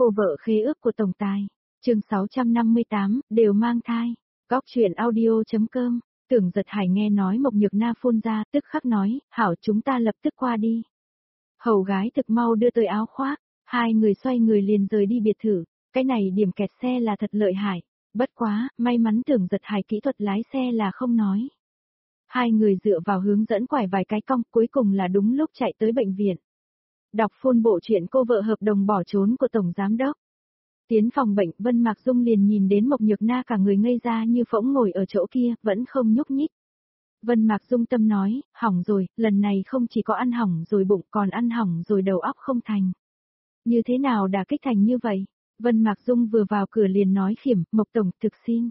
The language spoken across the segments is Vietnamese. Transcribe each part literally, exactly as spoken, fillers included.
cô vợ khế ước của tổng tài. Chương sáu trăm năm mươi tám, đều mang thai. Góc truyện audio chấm com. Tưởng Giật Hải nghe nói Mộc Nhược Na phun ra, tức khắc nói, hảo chúng ta lập tức qua đi. Hầu gái thực mau đưa tới áo khoác, hai người xoay người liền rời đi biệt thự, cái này điểm kẹt xe là thật lợi hại. Bất quá, may mắn Tưởng Giật Hải kỹ thuật lái xe là không nói. Hai người dựa vào hướng dẫn quải vài cái cong, cuối cùng là đúng lúc chạy tới bệnh viện. Đọc phôn bộ chuyện cô vợ hợp đồng bỏ trốn của Tổng Giám Đốc. Tiến phòng bệnh, Vân Mạc Dung liền nhìn đến Mộc Nhược Na cả người ngây ra như phỗng ngồi ở chỗ kia, vẫn không nhúc nhích. Vân Mạc Dung tâm nói, hỏng rồi, lần này không chỉ có ăn hỏng rồi bụng còn ăn hỏng rồi đầu óc không thành. Như thế nào đã kích thành như vậy? Vân Mạc Dung vừa vào cửa liền nói khiểm, Mộc Tổng thực xin.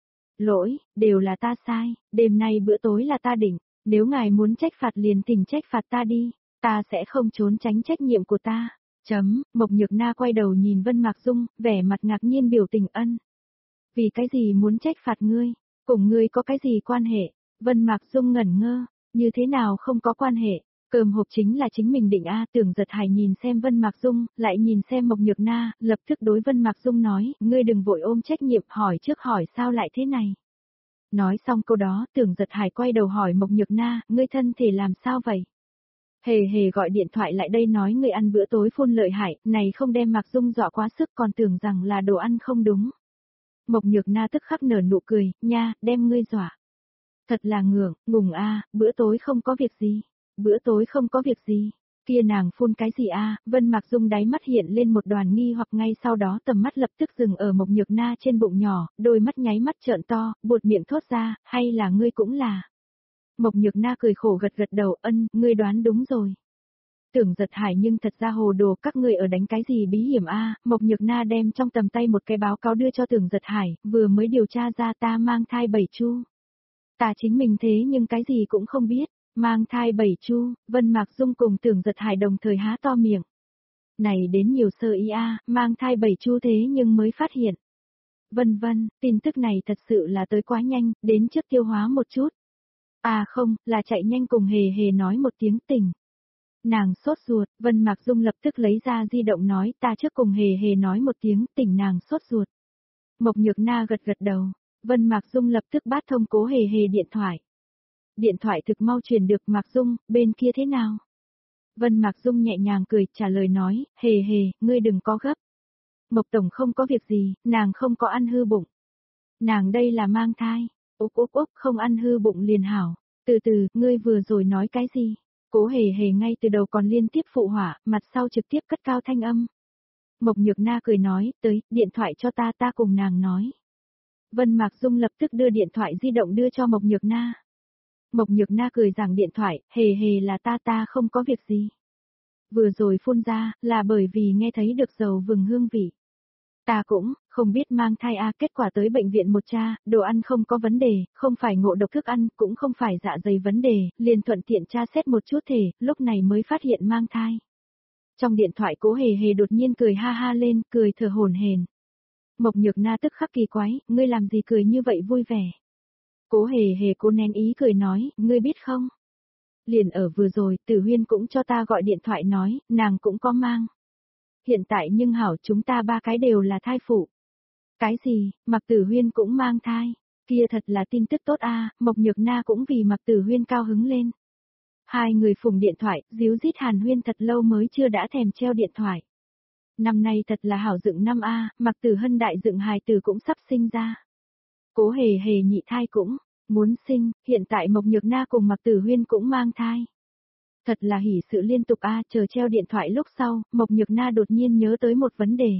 Lỗi, đều là ta sai, đêm nay bữa tối là ta định, nếu ngài muốn trách phạt liền thỉnh trách phạt ta đi, ta sẽ không trốn tránh trách nhiệm của ta. Chấm, Mộc Nhược Na quay đầu nhìn Vân Mạc Dung, vẻ mặt ngạc nhiên biểu tình ân. Vì cái gì muốn trách phạt ngươi, cùng ngươi có cái gì quan hệ? Vân Mạc Dung ngẩn ngơ, như thế nào không có quan hệ, cơm hộp chính là chính mình định a. Tưởng Giật Hải nhìn xem Vân Mạc Dung, lại nhìn xem Mộc Nhược Na, lập tức đối Vân Mạc Dung nói, ngươi đừng vội ôm trách nhiệm, hỏi trước hỏi sao lại thế này. Nói xong câu đó, Tưởng Giật Hải quay đầu hỏi Mộc Nhược Na, ngươi thân thể làm sao vậy? Hề hề gọi điện thoại lại đây nói ngươi ăn bữa tối phun lợi hại, này không đem Mạc Dung dọa quá sức còn tưởng rằng là đồ ăn không đúng. Mộc Nhược Na tức khắc nở nụ cười, nha, đem ngươi dọa. Thật là ngượng, ngùng a, bữa tối không có việc gì, bữa tối không có việc gì, kia nàng phun cái gì a? Vân Mạc Dung đáy mắt hiện lên một đoàn nghi hoặc ngay sau đó tầm mắt lập tức dừng ở Mộc Nhược Na trên bụng nhỏ, đôi mắt nháy mắt trợn to, buột miệng thốt ra, hay là ngươi cũng là. Mộc Nhược Na cười khổ gật gật đầu, ân, ngươi đoán đúng rồi. Tưởng Giật Hải nhưng thật ra hồ đồ các ngươi ở đánh cái gì bí hiểm a? Mộc Nhược Na đem trong tầm tay một cái báo cáo đưa cho Tưởng Giật Hải, vừa mới điều tra ra ta mang thai bảy chu. Ta chính mình thế nhưng cái gì cũng không biết, mang thai bảy chu. Vân Mạc Dung cùng Tưởng Giật Hải đồng thời há to miệng. Này đến nhiều sơ ý a, mang thai bảy chu thế nhưng mới phát hiện. Vân vân, tin tức này thật sự là tới quá nhanh, đến trước tiêu hóa một chút. À không, là chạy nhanh cùng hề hề nói một tiếng tỉnh. Nàng sốt ruột, Vân Mạc Dung lập tức lấy ra di động nói ta trước cùng hề hề nói một tiếng tỉnh nàng sốt ruột. Mộc Nhược Na gật gật đầu, Vân Mạc Dung lập tức bắt thông Cố Hề Hề điện thoại. Điện thoại thực mau truyền được Mạc Dung, bên kia thế nào? Vân Mạc Dung nhẹ nhàng cười trả lời nói, hề hề, ngươi đừng có gấp. Mộc Tổng không có việc gì, nàng không có ăn hư bụng. Nàng đây là mang thai, úp úp úp không ăn hư bụng liền hảo. Từ từ, ngươi vừa rồi nói cái gì? Cố Hề Hề ngay từ đầu còn liên tiếp phụ họa, mặt sau trực tiếp cất cao thanh âm. Mộc Nhược Na cười nói, tới, điện thoại cho ta ta cùng nàng nói. Vân Mạc Dung lập tức đưa điện thoại di động đưa cho Mộc Nhược Na. Mộc Nhược Na cười giảng điện thoại, hề hề là ta ta không có việc gì. Vừa rồi phun ra, là bởi vì nghe thấy được dầu vừng hương vị. Ta cũng, không biết mang thai a, kết quả tới bệnh viện một tra, đồ ăn không có vấn đề, không phải ngộ độc thức ăn, cũng không phải dạ dày vấn đề, liền thuận tiện tra xét một chút thể, lúc này mới phát hiện mang thai. Trong điện thoại Cố Hề Hề đột nhiên cười ha ha lên, cười thở hổn hển. Mộc Nhược Na tức khắc kỳ quái, ngươi làm gì cười như vậy vui vẻ. Cố Hề Hề cố nén ý cười nói, ngươi biết không? Liền ở vừa rồi, Tử Huyên cũng cho ta gọi điện thoại nói, nàng cũng có mang. Hiện tại nhưng hảo chúng ta ba cái đều là thai phụ. Cái gì, Mạc Tử Huyên cũng mang thai, kia thật là tin tức tốt a. Mộc Nhược Na cũng vì Mạc Tử Huyên cao hứng lên. Hai người phùng điện thoại, díu dít hàn huyên thật lâu mới chưa đã thèm treo điện thoại. Năm nay thật là hảo dựng năm a, Mạc Tử Hân đại dựng hài tử cũng sắp sinh ra. Cố Hề Hề nhị thai cũng muốn sinh, hiện tại Mộc Nhược Na cùng Mạc Tử Huyên cũng mang thai. Thật là hỉ sự liên tục a, chờ treo điện thoại lúc sau, Mộc Nhược Na đột nhiên nhớ tới một vấn đề.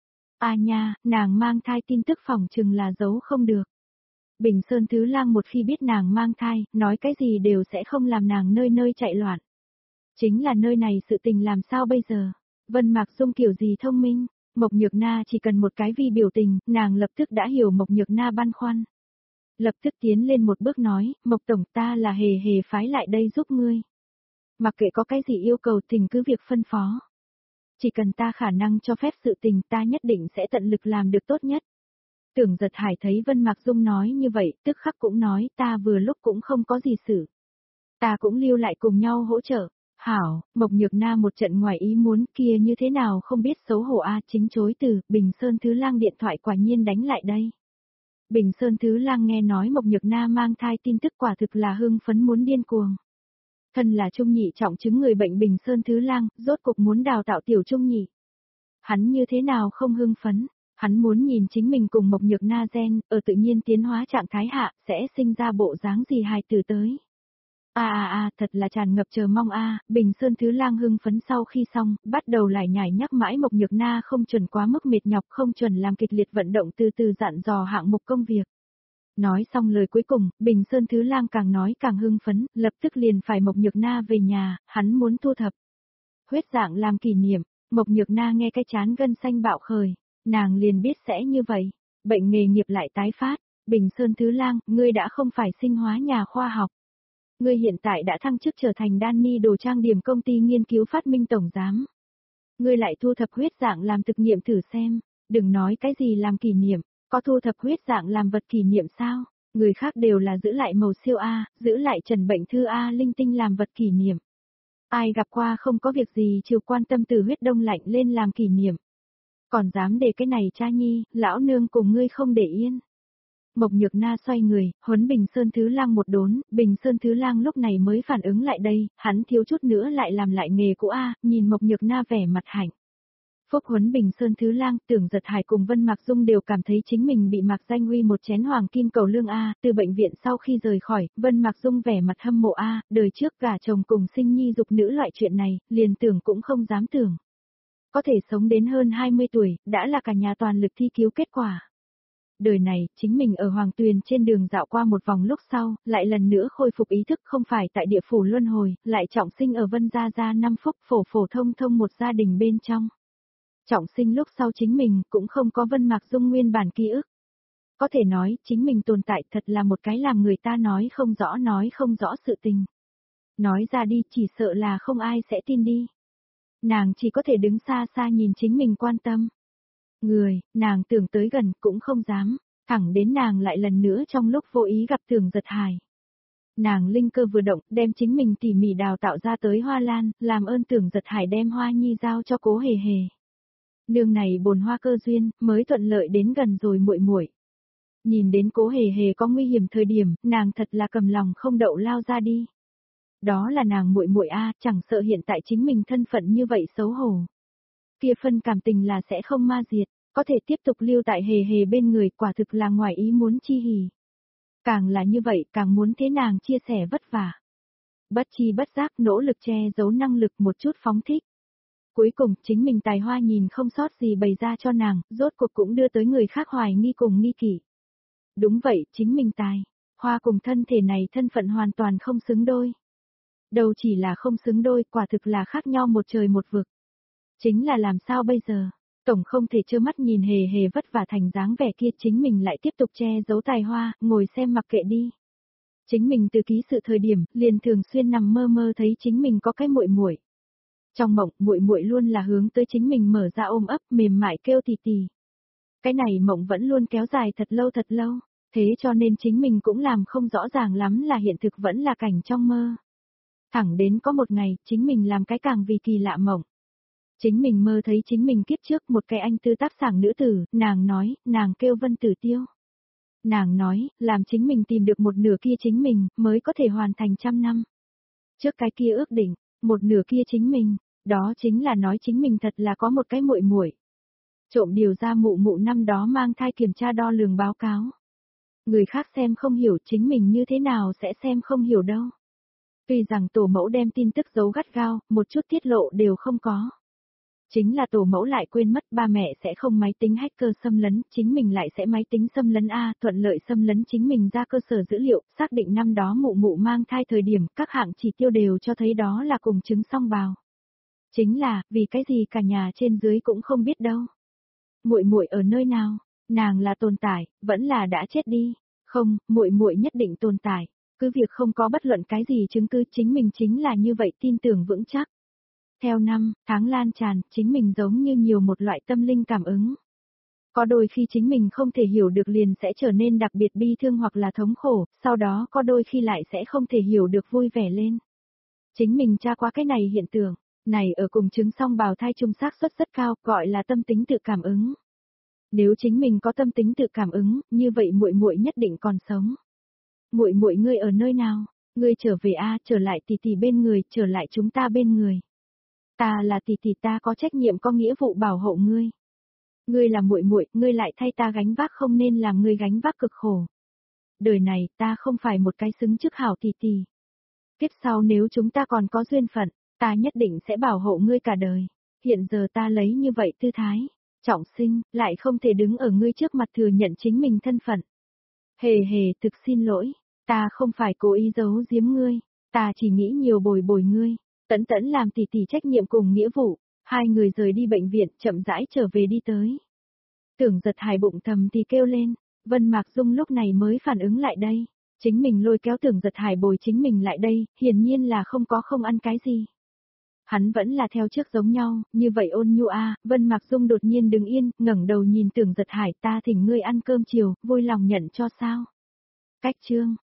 A nha, nàng mang thai tin tức phỏng chừng là giấu không được. Bình Sơn Thứ Lang một khi biết nàng mang thai, nói cái gì đều sẽ không làm nàng nơi nơi chạy loạn. Chính là nơi này sự tình làm sao bây giờ? Vân Mạc Dung kiểu gì thông minh? Mộc Nhược Na chỉ cần một cái vi biểu tình, nàng lập tức đã hiểu Mộc Nhược Na băn khoăn. Lập tức tiến lên một bước nói, Mộc Tổng ta là Hề Hề phái lại đây giúp ngươi. Mặc kệ có cái gì yêu cầu thỉnh cứ việc phân phó. Chỉ cần ta khả năng cho phép sự tình ta nhất định sẽ tận lực làm được tốt nhất. Tưởng Giật Hải thấy Vân Mạc Dung nói như vậy, tức khắc cũng nói ta vừa lúc cũng không có gì xử. Ta cũng lưu lại cùng nhau hỗ trợ. Hảo, Mộc Nhược Na một trận ngoài ý muốn kia như thế nào không biết xấu hổ a chính chối từ, Bình Sơn Thứ Lang điện thoại quả nhiên đánh lại đây. Bình Sơn Thứ Lang nghe nói Mộc Nhược Na mang thai tin tức quả thực là hưng phấn muốn điên cuồng. Thân là trung nhị trọng chứng người bệnh Bình Sơn Thứ Lang, rốt cục muốn đào tạo tiểu trung nhị. Hắn như thế nào không hưng phấn, hắn muốn nhìn chính mình cùng Mộc Nhược Na gen, ở tự nhiên tiến hóa trạng thái hạ, sẽ sinh ra bộ dáng gì hài tử tới. A a a, thật là tràn ngập chờ mong a, Bình Sơn Thứ Lang hưng phấn sau khi xong, bắt đầu lại nhảy nhắc mãi Mộc Nhược Na không chuẩn quá mức mệt nhọc, không chuẩn làm kịch liệt vận động từ từ dặn dò hạng mục công việc. Nói xong lời cuối cùng, Bình Sơn Thứ Lang càng nói càng hưng phấn, lập tức liền phải Mộc Nhược Na về nhà, hắn muốn thu thập huyết dạng làm kỷ niệm. Mộc Nhược Na nghe cái chán gân xanh bạo khởi, nàng liền biết sẽ như vậy, bệnh nghề nghiệp lại tái phát. Bình Sơn Thứ Lang, ngươi đã không phải sinh hóa nhà khoa học. Ngươi hiện tại đã thăng chức trở thành Danny đồ trang điểm công ty nghiên cứu phát minh tổng giám. Ngươi lại thu thập huyết dạng làm thực nghiệm thử xem, đừng nói cái gì làm kỷ niệm, có thu thập huyết dạng làm vật kỷ niệm sao? Người khác đều là giữ lại màu siêu A, giữ lại trần bệnh thư A linh tinh làm vật kỷ niệm. Ai gặp qua không có việc gì chiều quan tâm từ huyết đông lạnh lên làm kỷ niệm. Còn dám để cái này cha nhi, lão nương cùng ngươi không để yên. Mộc Nhược Na xoay người, huấn Bình Sơn Thứ Lang một đốn, Bình Sơn Thứ Lang lúc này mới phản ứng lại đây, hắn thiếu chút nữa lại làm lại nghề cũ A, nhìn Mộc Nhược Na vẻ mặt hạnh. Phúc huấn Bình Sơn Thứ Lang, Tưởng Giật Hải cùng Vân Mạc Dung đều cảm thấy chính mình bị Mạc Danh Uy một chén hoàng kim cầu lương A, từ bệnh viện sau khi rời khỏi, Vân Mạc Dung vẻ mặt hâm mộ A, đời trước gả chồng cùng sinh nhi dục nữ loại chuyện này, liền tưởng cũng không dám tưởng. Có thể sống đến hơn hai mươi tuổi, đã là cả nhà toàn lực thi cứu kết quả. Đời này, chính mình ở Hoàng Tuyền trên đường dạo qua một vòng lúc sau, lại lần nữa khôi phục ý thức không phải tại địa phủ luân hồi, lại trọng sinh ở Vân Gia Gia năm phúc phổ phổ thông thông một gia đình bên trong. Trọng sinh lúc sau chính mình cũng không có Vân Mạc Dung nguyên bản ký ức. Có thể nói, chính mình tồn tại thật là một cái làm người ta nói không rõ nói không rõ sự tình. Nói ra đi chỉ sợ là không ai sẽ tin đi. Nàng chỉ có thể đứng xa xa nhìn chính mình quan tâm. Người, nàng tưởng tới gần cũng không dám, thẳng đến nàng lại lần nữa trong lúc vô ý gặp Tưởng Giật Hải. Nàng linh cơ vừa động, đem chính mình tỉ mỉ đào tạo ra tới hoa lan, làm ơn Tưởng Giật Hải đem hoa nhi giao cho Cố Hề Hề. Nương này bồn hoa cơ duyên, mới thuận lợi đến gần rồi muội muội. Nhìn đến Cố Hề Hề có nguy hiểm thời điểm, nàng thật là cầm lòng không đậu lao ra đi. Đó là nàng muội muội a, chẳng sợ hiện tại chính mình thân phận như vậy xấu hổ. Kia phân cảm tình là sẽ không ma diệt, có thể tiếp tục lưu tại Hề Hề bên người, quả thực là ngoài ý muốn chi hỉ. Càng là như vậy, càng muốn thế nàng chia sẻ vất vả. Bất chi bất giác nỗ lực che giấu năng lực một chút phóng thích. Cuối cùng, chính mình tài hoa nhìn không sót gì bày ra cho nàng, rốt cuộc cũng đưa tới người khác hoài nghi cùng nghi kỷ. Đúng vậy, chính mình tài, hoa cùng thân thể này thân phận hoàn toàn không xứng đôi. Đâu chỉ là không xứng đôi, quả thực là khác nhau một trời một vực. Chính là làm sao bây giờ? Tổng không thể trơ mắt nhìn Hề Hề vất vả thành dáng vẻ kia, chính mình lại tiếp tục che giấu tài hoa, ngồi xem mặc kệ đi. Chính mình từ ký sự thời điểm, liền thường xuyên nằm mơ mơ thấy chính mình có cái muội muội. Trong mộng, muội muội luôn là hướng tới chính mình mở ra ôm ấp, mềm mại kêu tì tì. Cái này mộng vẫn luôn kéo dài thật lâu thật lâu, thế cho nên chính mình cũng làm không rõ ràng lắm là hiện thực vẫn là cảnh trong mơ. Thẳng đến có một ngày, chính mình làm cái càng vì kỳ lạ mộng. Chính mình mơ thấy chính mình kiếp trước một cái anh tư tác sảng nữ tử, nàng nói, nàng kêu Vân Tử Tiêu. Nàng nói, làm chính mình tìm được một nửa kia chính mình, mới có thể hoàn thành trăm năm. Trước cái kia ước định, một nửa kia chính mình, đó chính là nói chính mình thật là có một cái muội muội. Trộm điều ra mụ mụ năm đó mang thai kiểm tra đo lường báo cáo. Người khác xem không hiểu, chính mình như thế nào sẽ xem không hiểu đâu. Tuy rằng tổ mẫu đem tin tức giấu gắt gao, một chút tiết lộ đều không có. Chính là tổ mẫu lại quên mất ba mẹ sẽ không máy tính hacker xâm lấn, chính mình lại sẽ máy tính xâm lấn A, thuận lợi xâm lấn chính mình ra cơ sở dữ liệu, xác định năm đó mụ mụ mang thai thời điểm, các hạng chỉ tiêu đều cho thấy đó là cùng chứng song bào. Chính là, vì cái gì cả nhà trên dưới cũng không biết đâu. Muội muội ở nơi nào? Nàng là tồn tại, vẫn là đã chết đi. Không, muội muội nhất định tồn tại. Cứ việc không có bất luận cái gì chứng cứ, chính mình chính là như vậy, tin tưởng vững chắc. Theo năm, tháng lan tràn, chính mình giống như nhiều một loại tâm linh cảm ứng. Có đôi khi chính mình không thể hiểu được liền sẽ trở nên đặc biệt bi thương hoặc là thống khổ, sau đó có đôi khi lại sẽ không thể hiểu được vui vẻ lên. Chính mình tra qua cái này hiện tượng, này ở cùng chứng song bào thai chung xác suất rất cao, gọi là tâm tính tự cảm ứng. Nếu chính mình có tâm tính tự cảm ứng, như vậy muội muội nhất định còn sống. Muội muội ngươi ở nơi nào? Ngươi trở về a, trở lại tỷ tỷ bên người, trở lại chúng ta bên người. Ta là tỷ tỷ, ta có trách nhiệm có nghĩa vụ bảo hộ ngươi. Ngươi là muội muội, ngươi lại thay ta gánh vác, không nên làm ngươi gánh vác cực khổ. Đời này ta không phải một cái xứng chức hảo tỷ tỷ. Kiếp sau nếu chúng ta còn có duyên phận, ta nhất định sẽ bảo hộ ngươi cả đời. Hiện giờ ta lấy như vậy tư thái, trọng sinh, lại không thể đứng ở ngươi trước mặt thừa nhận chính mình thân phận. Hề hề, thực xin lỗi, ta không phải cố ý giấu giếm ngươi, ta chỉ nghĩ nhiều bồi bồi ngươi. Tẫn tẫn làm tỷ tỷ trách nhiệm cùng nghĩa vụ, hai người rời đi bệnh viện, chậm rãi trở về đi tới. Tưởng Giật Hải bụng thầm thì kêu lên, Vân Mạc Dung lúc này mới phản ứng lại đây. Chính mình lôi kéo Tưởng Giật Hải bồi chính mình lại đây, hiển nhiên là không có không ăn cái gì. Hắn vẫn là theo trước giống nhau, như vậy ôn nhu a. Vân Mạc Dung đột nhiên đứng yên, ngẩng đầu nhìn Tưởng Giật Hải, ta thỉnh ngươi ăn cơm chiều, vui lòng nhận cho sao. Cách chương